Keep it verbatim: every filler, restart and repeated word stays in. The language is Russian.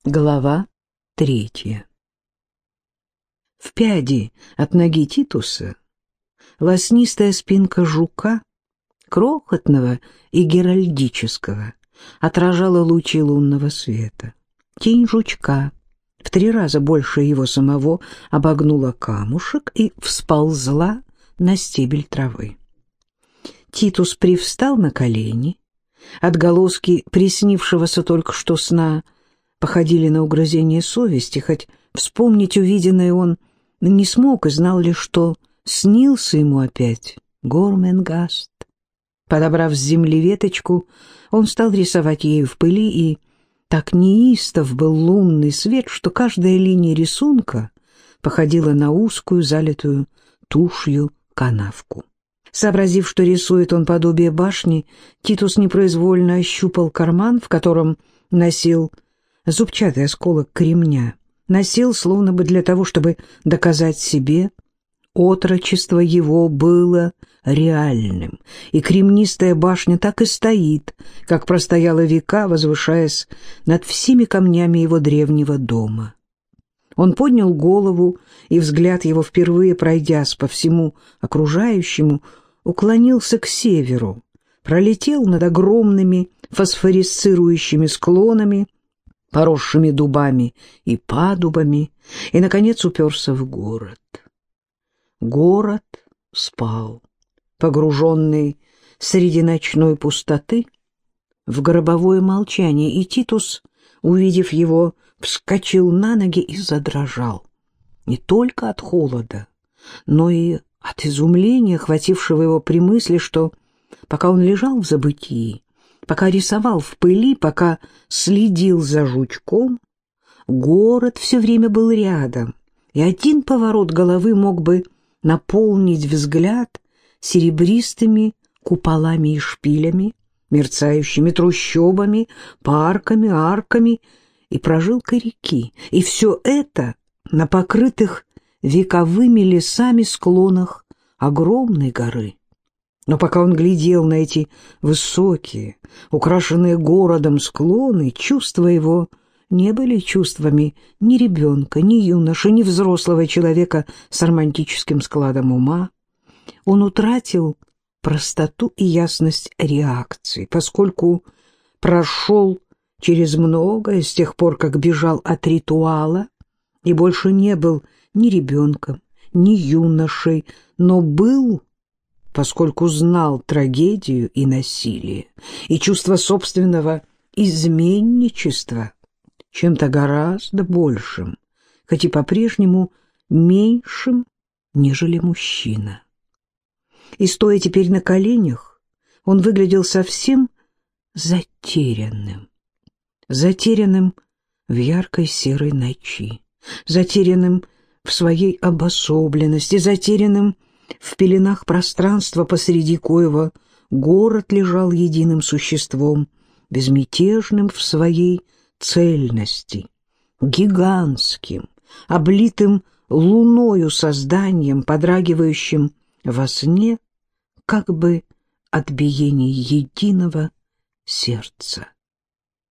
Глава третья. В пяди от ноги Титуса лоснистая спинка жука, крохотного и геральдического, отражала лучи лунного света. Тень жучка, в три раза больше его самого, обогнула камушек и всползла на стебель травы. Титус привстал на колени. Отголоски приснившегося только что сна походили на угрызение совести, хоть вспомнить увиденное он не смог и знал лишь, что снился ему опять Горменгаст. Подобрав с земли веточку, он стал рисовать ею в пыли, и так неистов был лунный свет, что каждая линия рисунка походила на узкую, залитую тушью канавку. Сообразив, что рисует он подобие башни, Титус непроизвольно ощупал карман, в котором носил зубчатый осколок кремня. Носил, словно бы для того, чтобы доказать себе, отрочество его было реальным, и кремнистая башня так и стоит, как простояла века, возвышаясь над всеми камнями его древнего дома. Он поднял голову, и взгляд его, впервые пройдясь по всему окружающему, уклонился к северу, пролетел над огромными фосфорисцирующими склонами, поросшими дубами и падубами, и, наконец, уперся в город. Город спал, погруженный среди ночной пустоты в гробовое молчание, и Титус, увидев его, вскочил на ноги и задрожал. Не только от холода, но и от изумления, охватившего его при мысли, что пока он лежал в забытии, пока рисовал в пыли, пока следил за жучком, город все время был рядом, и один поворот головы мог бы наполнить взгляд серебристыми куполами и шпилями, мерцающими трущобами, парками, арками и прожилкой реки. И все это на покрытых вековыми лесами склонах огромной горы. Но пока он глядел на эти высокие, украшенные городом склоны, чувства его не были чувствами ни ребенка, ни юноши, ни взрослого человека с романтическим складом ума. Он утратил простоту и ясность реакции, поскольку прошел через многое с тех пор, как бежал от ритуала, и больше не был ни ребенком, ни юношей, но был, поскольку знал трагедию и насилие, и чувство собственного изменничества, чем-то гораздо большим, хоть и по-прежнему меньшим, нежели мужчина. И, стоя теперь на коленях, он выглядел совсем затерянным, затерянным в яркой серой ночи, затерянным в своей обособленности, затерянным в пеленах пространства, посреди коего город лежал единым существом, безмятежным в своей цельности, гигантским, облитым луною созданием, подрагивающим во сне, как бы от биения единого сердца.